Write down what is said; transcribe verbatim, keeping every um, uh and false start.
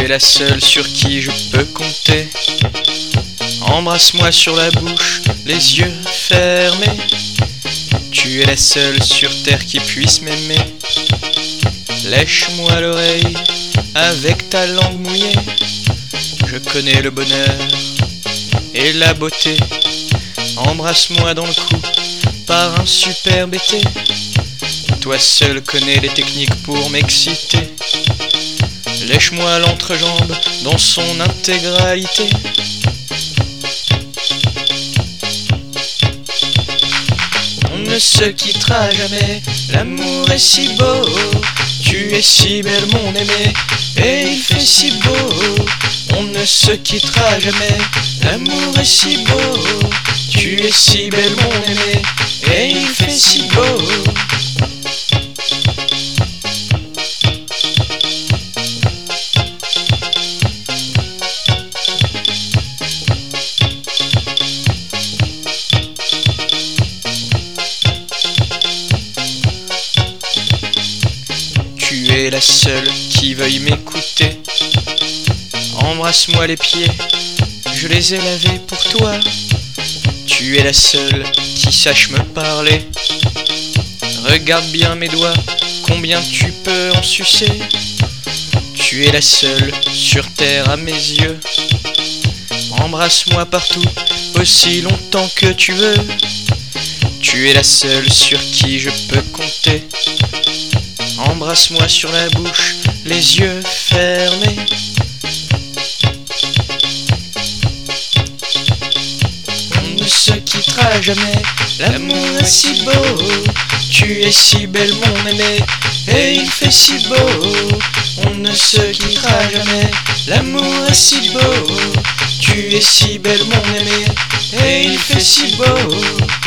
es la seule sur qui je peux compter. Embrasse-moi sur la bouche, les yeux fermés. Tu es la seule sur terre qui puisse m'aimer. Lèche-moi l'oreille avec ta langue mouillée. Je connais le bonheur et la beauté. Embrasse-moi dans le cou par un superbe été. Toi seul connais les techniques pour m'exciter. Lèche-moi l'entrejambe dans son intégralité. On ne se quittera jamais, l'amour est si beau. Tu es si belle mon aimé, et il fait si beau. On ne se quittera jamais, l'amour est si beau. Tu es si belle mon aimé, et il fait si beau. Tu es la seule qui veuille m'écouter. Embrasse-moi les pieds, je les ai lavés pour toi. Tu es la seule qui sache me parler. Regarde bien mes doigts, combien tu peux en sucer. Tu es la seule sur terre à mes yeux. Embrasse-moi partout, aussi longtemps que tu veux. Tu es la seule sur qui je peux compter. Embrasse-moi sur la bouche, les yeux fermés. On ne se quittera jamais, l'amour est si beau. Tu es si belle mon aimé, et il fait si beau. On ne se quittera jamais, l'amour est si beau. Tu es si belle mon aimé, et il fait si beau.